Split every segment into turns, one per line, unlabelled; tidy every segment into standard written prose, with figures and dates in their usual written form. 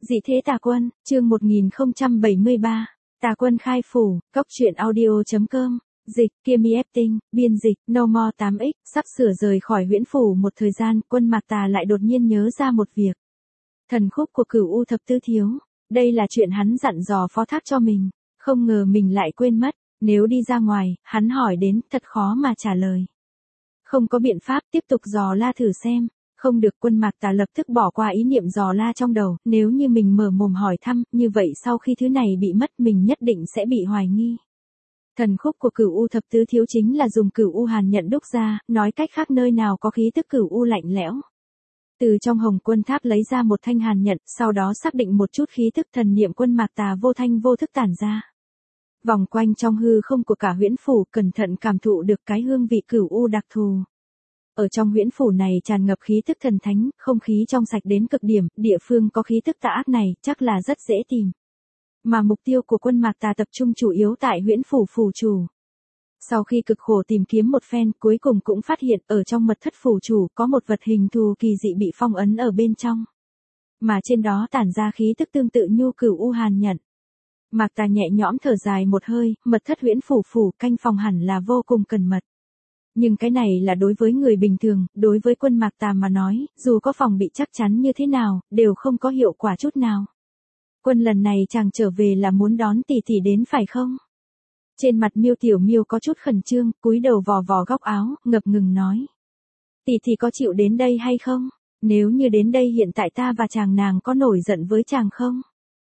Dị thế tà quân, chương 1073, tà quân khai phủ, góc truyện audio.com, dịch, Kiemi Epting, biên dịch, No More 8X, sắp sửa rời khỏi huyễn phủ một thời gian, Quân Mạc Tà lại đột nhiên nhớ ra một việc. Thần khúc của Cửu U thập tứ thiếu, đây là chuyện hắn dặn dò phó thác cho mình, không ngờ mình lại quên mất, nếu đi ra ngoài, hắn hỏi đến, thật khó mà trả lời. Không có biện pháp, tiếp tục dò la thử xem. Không được, Quân Mạc Tà lập tức bỏ qua ý niệm dò la trong đầu, nếu như mình mở mồm hỏi thăm, như vậy sau khi thứ này bị mất mình nhất định sẽ bị hoài nghi. Thần khúc của Cửu U thập tứ thiếu chính là dùng Cửu U hàn nhận đúc ra, nói cách khác nơi nào có khí tức Cửu U lạnh lẽo. Từ trong Hồng Quân Tháp lấy ra một thanh hàn nhận, sau đó xác định một chút khí tức thần niệm Quân Mạc Tà vô thanh vô thức tản ra. Vòng quanh trong hư không của cả huyễn phủ, cẩn thận cảm thụ được cái hương vị Cửu U đặc thù. Ở trong huyễn phủ này tràn ngập khí tức thần thánh, không khí trong sạch đến cực điểm, địa phương có khí tức tà ác này chắc là rất dễ tìm. Mà mục tiêu của Quân Mạc Tà tập trung chủ yếu tại huyễn phủ phủ chủ. Sau khi cực khổ tìm kiếm một phen, cuối cùng cũng phát hiện ở trong mật thất phủ chủ có một vật hình thù kỳ dị bị phong ấn ở bên trong. Mà trên đó tản ra khí tức tương tự như Cửu U hàn nhận. Mạc Tà nhẹ nhõm thở dài một hơi, mật thất huyễn phủ canh phòng hẳn là vô cùng cẩn mật. Nhưng cái này là đối với người bình thường, đối với Quân Mạc Tà mà nói, dù có phòng bị chắc chắn như thế nào, đều không có hiệu quả chút nào. Quân lần này chàng trở về là muốn đón tỷ tỷ đến phải không? Trên mặt Miêu Tiểu Miêu có chút khẩn trương, cúi đầu vò vò góc áo, ngập ngừng nói. Tỷ tỷ có chịu đến đây hay không? Nếu như đến đây hiện tại ta và chàng nàng có nổi giận với chàng không?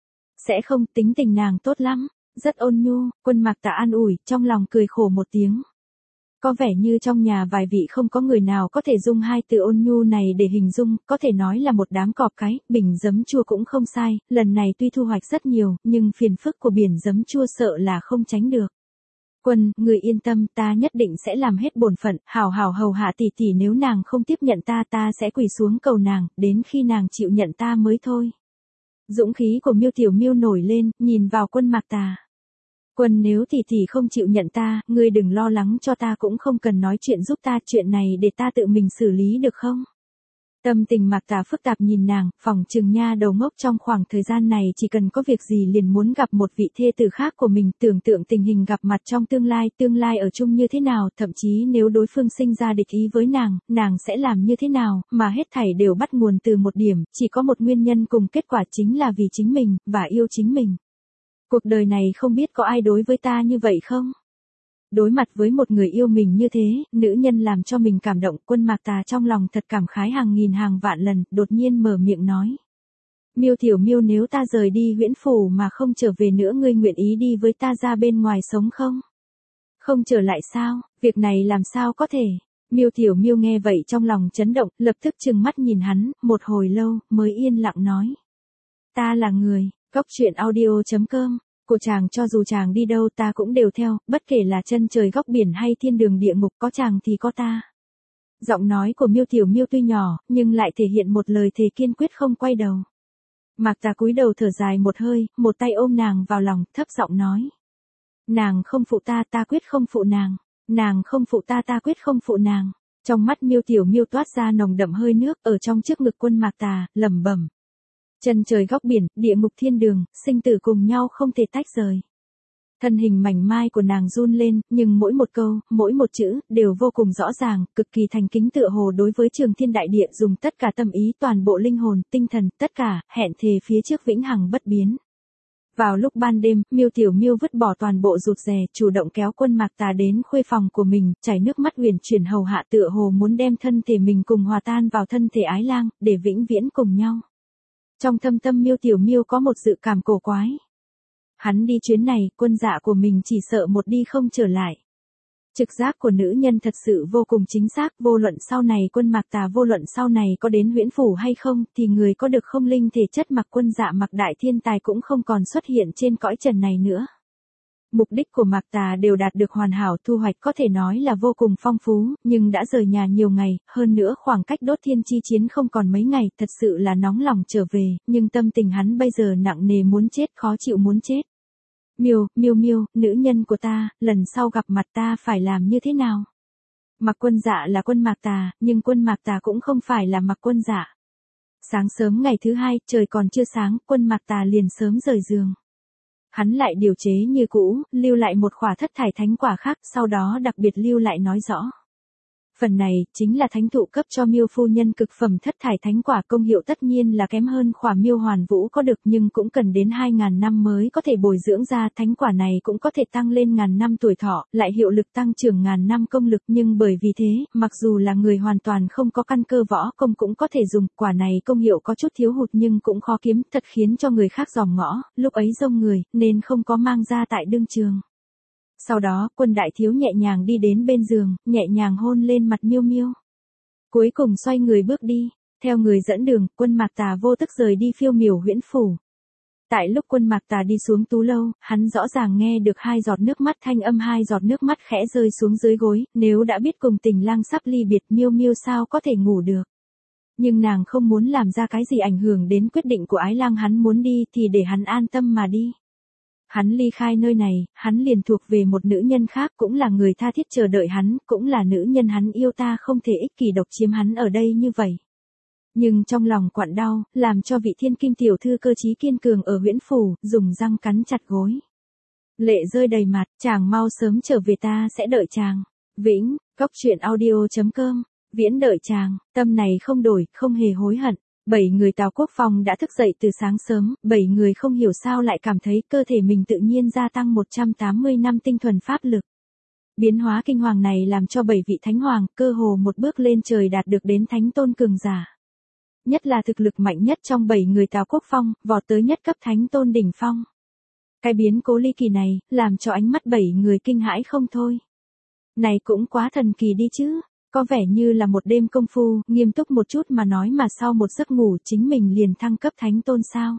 Sẽ không, tính tình nàng tốt lắm, rất ôn nhu. Quân Mạc Tà an ủi, trong lòng cười khổ một tiếng. Có vẻ như trong nhà vài vị không có người nào có thể dùng hai từ ôn nhu này để hình dung, có thể nói là một đám cọp cái, bình giấm chua cũng không sai, lần này tuy thu hoạch rất nhiều, nhưng phiền phức của biển giấm chua sợ là không tránh được. Quân, người yên tâm, ta nhất định sẽ làm hết bổn phận, hào hào hầu hạ tỷ tỷ, nếu nàng không tiếp nhận ta sẽ quỳ xuống cầu nàng, đến khi nàng chịu nhận ta mới thôi. Dũng khí của Miêu Tiểu Miêu nổi lên, nhìn vào Quân Mạc Tà. Quân, nếu tỷ tỷ không chịu nhận ta, ngươi đừng lo lắng cho ta, cũng không cần nói chuyện giúp ta, chuyện này để ta tự mình xử lý được không? Tâm tình Mạc Tà phức tạp nhìn nàng, phỏng chừng nha đầu ngốc trong khoảng thời gian này chỉ cần có việc gì liền muốn gặp một vị thê tử khác của mình, tưởng tượng tình hình gặp mặt trong tương lai ở chung như thế nào, thậm chí nếu đối phương sinh ra địch ý với nàng sẽ làm như thế nào, mà hết thảy đều bắt nguồn từ một điểm, chỉ có một nguyên nhân cùng kết quả, chính là vì chính mình, và yêu chính mình. Cuộc đời này không biết có ai đối với ta như vậy không? Đối mặt với một người yêu mình như thế, nữ nhân làm cho mình cảm động. Quân Mạc Tà trong lòng thật cảm khái hàng nghìn hàng vạn lần, đột nhiên mở miệng nói. Miêu Tiểu Miêu, nếu ta rời đi huyễn phủ mà không trở về nữa, ngươi nguyện ý đi với ta ra bên ngoài sống không? Không trở lại sao? Việc này làm sao có thể? Miêu Tiểu Miêu nghe vậy trong lòng chấn động, lập tức trừng mắt nhìn hắn, một hồi lâu, mới yên lặng nói. Ta là người. Góc truyện audio.com, của chàng, cho dù chàng đi đâu ta cũng đều theo, bất kể là chân trời góc biển hay thiên đường địa ngục, có chàng thì có ta. Giọng nói của Miêu Tiểu Miêu tuy nhỏ, nhưng lại thể hiện một lời thề kiên quyết không quay đầu. Mạc Tà cúi đầu thở dài một hơi, một tay ôm nàng vào lòng, thấp giọng nói. Nàng không phụ ta, ta quyết không phụ nàng. Nàng không phụ ta, ta quyết không phụ nàng. Trong mắt Miêu Tiểu Miêu toát ra nồng đậm hơi nước, ở trong trước ngực Quân Mạc Tà, lẩm bẩm. Chân trời góc biển, địa ngục thiên đường, sinh tử cùng nhau không thể tách rời. Thân hình mảnh mai của nàng run lên, nhưng mỗi một câu, mỗi một chữ, đều vô cùng rõ ràng, cực kỳ thành kính, tựa hồ đối với trường thiên đại địa dùng tất cả tâm ý, toàn bộ linh hồn, tinh thần, tất cả, hẹn thề phía trước vĩnh hằng bất biến. Vào lúc ban đêm, Miêu Tiểu Miêu vứt bỏ toàn bộ rụt rè, chủ động kéo Quân Mạc Tà đến khuê phòng của mình, chảy nước mắt uyển chuyển hầu hạ, tựa hồ muốn đem thân thể mình cùng hòa tan vào thân thể ái lang, để vĩnh viễn cùng nhau. Trong thâm tâm Miêu Tiểu Miêu có một dự cảm cổ quái. Hắn đi chuyến này, Quân dạ của mình chỉ sợ một đi không trở lại. Trực giác của nữ nhân thật sự vô cùng chính xác, vô luận sau này Quân Mạc Tà vô luận sau này có đến huyễn phủ hay không, thì người có được không linh thể chất mặc Quân dạ mặc đại thiên tài cũng không còn xuất hiện trên cõi trần này nữa. Mục đích của Mạc Tà đều đạt được hoàn hảo, thu hoạch có thể nói là vô cùng phong phú, nhưng đã rời nhà nhiều ngày, hơn nữa khoảng cách đốt thiên chi chiến không còn mấy ngày, thật sự là nóng lòng trở về, nhưng tâm tình hắn bây giờ nặng nề muốn chết, khó chịu muốn chết. Miêu, nữ nhân của ta, lần sau gặp mặt ta phải làm như thế nào? Mặc Quân dạ là Quân Mạc Tà, nhưng Quân Mạc Tà cũng không phải là Mặc Quân dạ. Sáng sớm ngày thứ hai, trời còn chưa sáng, Quân Mạc Tà liền sớm rời giường. Hắn lại điều chế như cũ, lưu lại một khỏa thất thải thánh quả khác, sau đó đặc biệt lưu lại nói rõ. Phần này, chính là thánh thụ cấp cho Miêu phu nhân cực phẩm thất thải thánh quả, công hiệu tất nhiên là kém hơn khỏa Miêu Hoàn Vũ có được, nhưng cũng cần đến 2.000 năm mới có thể bồi dưỡng ra. Thánh quả này cũng có thể tăng lên 1.000 năm tuổi thọ, lại hiệu lực tăng trưởng 1.000 năm công lực, nhưng bởi vì thế, mặc dù là người hoàn toàn không có căn cơ võ công cũng có thể dùng. Quả này công hiệu có chút thiếu hụt nhưng cũng khó kiếm, thật khiến cho người khác dòm ngõ, lúc ấy rông người, nên không có mang ra tại đương trường. Sau đó, Quân đại thiếu nhẹ nhàng đi đến bên giường, nhẹ nhàng hôn lên mặt Miêu Miêu. Cuối cùng xoay người bước đi, theo người dẫn đường, Quân Mạc Tà vô tức rời đi Phiêu Miểu Huyễn Phủ. Tại lúc Quân Mạc Tà đi xuống tú lâu, hắn rõ ràng nghe được 2 giọt nước mắt, thanh âm 2 giọt nước mắt khẽ rơi xuống dưới gối, nếu đã biết cùng tình lang sắp ly biệt, Miêu Miêu sao có thể ngủ được. Nhưng nàng không muốn làm ra cái gì ảnh hưởng đến quyết định của ái lang, hắn muốn đi thì để hắn an tâm mà đi. Hắn ly khai nơi này, hắn liền thuộc về một nữ nhân khác, cũng là người tha thiết chờ đợi hắn, cũng là nữ nhân hắn yêu, ta không thể ích kỷ độc chiếm hắn ở đây như vậy. Nhưng trong lòng quặn đau, làm cho vị thiên kim tiểu thư cơ trí kiên cường ở Huyễn Phủ, dùng răng cắn chặt gối. Lệ rơi đầy mặt, chàng mau sớm trở về, ta sẽ đợi chàng. Vĩnh, coctruyện.audio.com, viễn đợi chàng, tâm này không đổi, không hề hối hận. 7 người Tào Quốc Phong đã thức dậy từ sáng sớm, 7 người không hiểu sao lại cảm thấy cơ thể mình tự nhiên gia tăng 180 năm tinh thuần pháp lực. Biến hóa kinh hoàng này làm cho 7 vị thánh hoàng, cơ hồ một bước lên trời đạt được đến thánh tôn cường giả. Nhất là thực lực mạnh nhất trong 7 người Tào Quốc Phong, vọt tới nhất cấp thánh tôn đỉnh phong. Cái biến cố ly kỳ này, làm cho ánh mắt 7 người kinh hãi không thôi. Này cũng quá thần kỳ đi chứ. Có vẻ như là một đêm công phu, nghiêm túc một chút mà nói mà sau một giấc ngủ chính mình liền thăng cấp thánh tôn sao.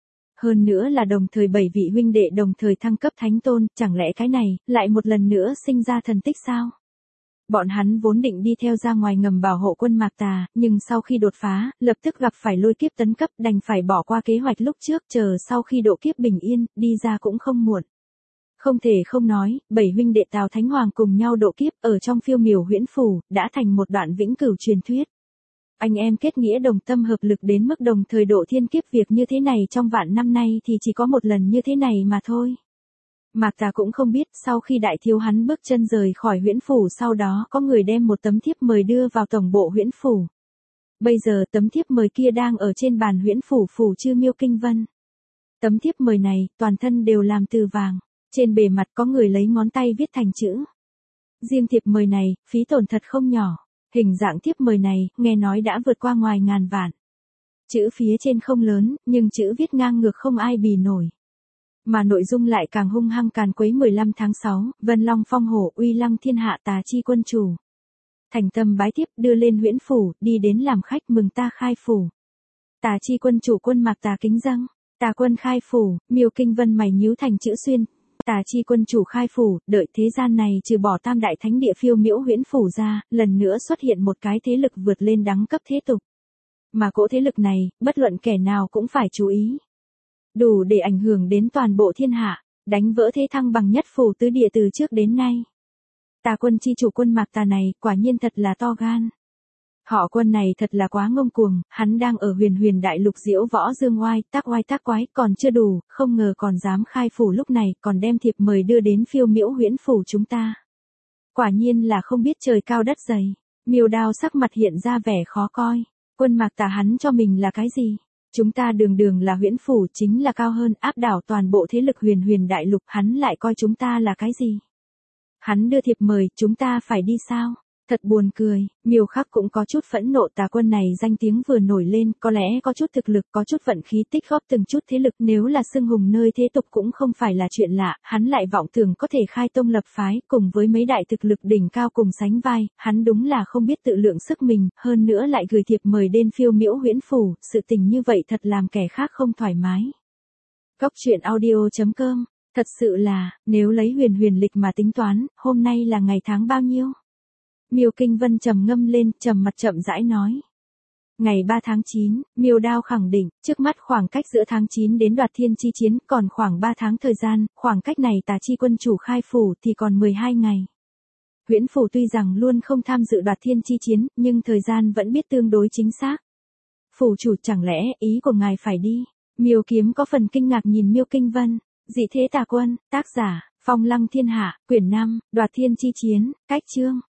Hơn nữa là đồng thời 7 vị huynh đệ đồng thời thăng cấp thánh tôn, chẳng lẽ cái này, lại một lần nữa sinh ra thần tích sao? Bọn hắn vốn định đi theo ra ngoài ngầm bảo hộ Quân Mạc Tà, nhưng sau khi đột phá, lập tức gặp phải lôi kiếp tấn cấp, đành phải bỏ qua kế hoạch lúc trước, chờ sau khi độ kiếp bình yên, đi ra cũng không muộn. Không thể không nói, 7 huynh đệ Tào Thánh Hoàng cùng nhau độ kiếp ở trong Phiêu Miểu Huyễn Phủ, đã thành một đoạn vĩnh cửu truyền thuyết. Anh em kết nghĩa đồng tâm hợp lực đến mức đồng thời độ thiên kiếp, việc như thế này trong vạn năm nay thì chỉ có một lần như thế này mà thôi. Mạc Tà cũng không biết, sau khi đại thiếu hắn bước chân rời khỏi Huyễn Phủ, sau đó có người đem một tấm thiếp mời đưa vào tổng bộ Huyễn Phủ. Bây giờ tấm thiếp mời kia đang ở trên bàn Huyễn Phủ phủ chư Miêu Kinh Vân. Tấm thiếp mời này, toàn thân đều làm từ vàng. Trên bề mặt có người lấy ngón tay viết thành chữ. Riêng thiệp mời này, phí tổn thật không nhỏ. Hình dạng thiếp mời này, nghe nói đã vượt qua ngoài ngàn vạn. Chữ phía trên không lớn, nhưng chữ viết ngang ngược không ai bì nổi. Mà nội dung lại càng hung hăng càn quấy. 15 tháng 6, Vân Long phong hổ, uy lăng thiên hạ, Tà chi quân chủ. Thành tâm bái tiếp, đưa lên Huyễn Phủ, đi đến làm khách, mừng ta khai phủ. Tà chi quân chủ Quân Mạc Tà kính dâng. Tà quân khai phủ, Miêu Kinh Vân mày nhíu thành chữ xuyên. Tà chi quân chủ khai phủ, đợi thế gian này trừ bỏ tam đại thánh địa Phiêu Miểu Huyễn Phủ ra, lần nữa xuất hiện một cái thế lực vượt lên đẳng cấp thế tục. Mà cỗ thế lực này, bất luận kẻ nào cũng phải chú ý. Đủ để ảnh hưởng đến toàn bộ thiên hạ, đánh vỡ thế thăng bằng nhất phủ tứ địa từ trước đến nay. Tà quân chi chủ Quân Mạc Tà này, quả nhiên thật là to gan. Họ Quân này thật là quá ngông cuồng, hắn đang ở huyền huyền đại lục diễu võ dương oai tác quái, còn chưa đủ, không ngờ còn dám khai phủ lúc này, còn đem thiệp mời đưa đến Phiêu Miểu Huyễn Phủ chúng ta. Quả nhiên là không biết trời cao đất dày. Miêu Đao sắc mặt hiện ra vẻ khó coi. Quân Mạc Tà hắn cho mình là cái gì? Chúng ta đường đường là Huyễn Phủ, chính là cao hơn, áp đảo toàn bộ thế lực huyền huyền đại lục, hắn lại coi chúng ta là cái gì? Hắn đưa thiệp mời, chúng ta phải đi sao? Thật buồn cười, Miêu Khắc cũng có chút phẫn nộ. Tà quân này danh tiếng vừa nổi lên, có lẽ có chút thực lực, có chút vận khí, tích góp từng chút thế lực, nếu là xưng hùng nơi thế tục cũng không phải là chuyện lạ, hắn lại vọng tưởng có thể khai tông lập phái, cùng với mấy đại thực lực đỉnh cao cùng sánh vai, hắn đúng là không biết tự lượng sức mình, hơn nữa lại gửi thiệp mời đến Phiêu Miểu Huyễn Phủ, sự tình như vậy thật làm kẻ khác không thoải mái. Coctruyện.audio.com, thật sự là, nếu lấy huyền huyền lịch mà tính toán, hôm nay là ngày tháng bao nhiêu? Miêu Kinh Vân trầm ngâm lên, trầm mặt chậm rãi nói. Ngày 3 tháng 9, Miêu Đao khẳng định, trước mắt khoảng cách giữa tháng 9 đến đoạt thiên chi chiến còn khoảng 3 tháng thời gian, khoảng cách này Tà chi quân chủ khai phủ thì còn 12 ngày. Huyễn Phủ tuy rằng luôn không tham dự đoạt thiên chi chiến, nhưng thời gian vẫn biết tương đối chính xác. Phủ chủ chẳng lẽ ý của ngài phải đi? Miêu Kiếm có phần kinh ngạc nhìn Miêu Kinh Vân. Dị thế tà quân, tác giả, Phong Lăng Thiên Hạ, quyển 5, Đoạt Thiên Chi Chiến, cách chương.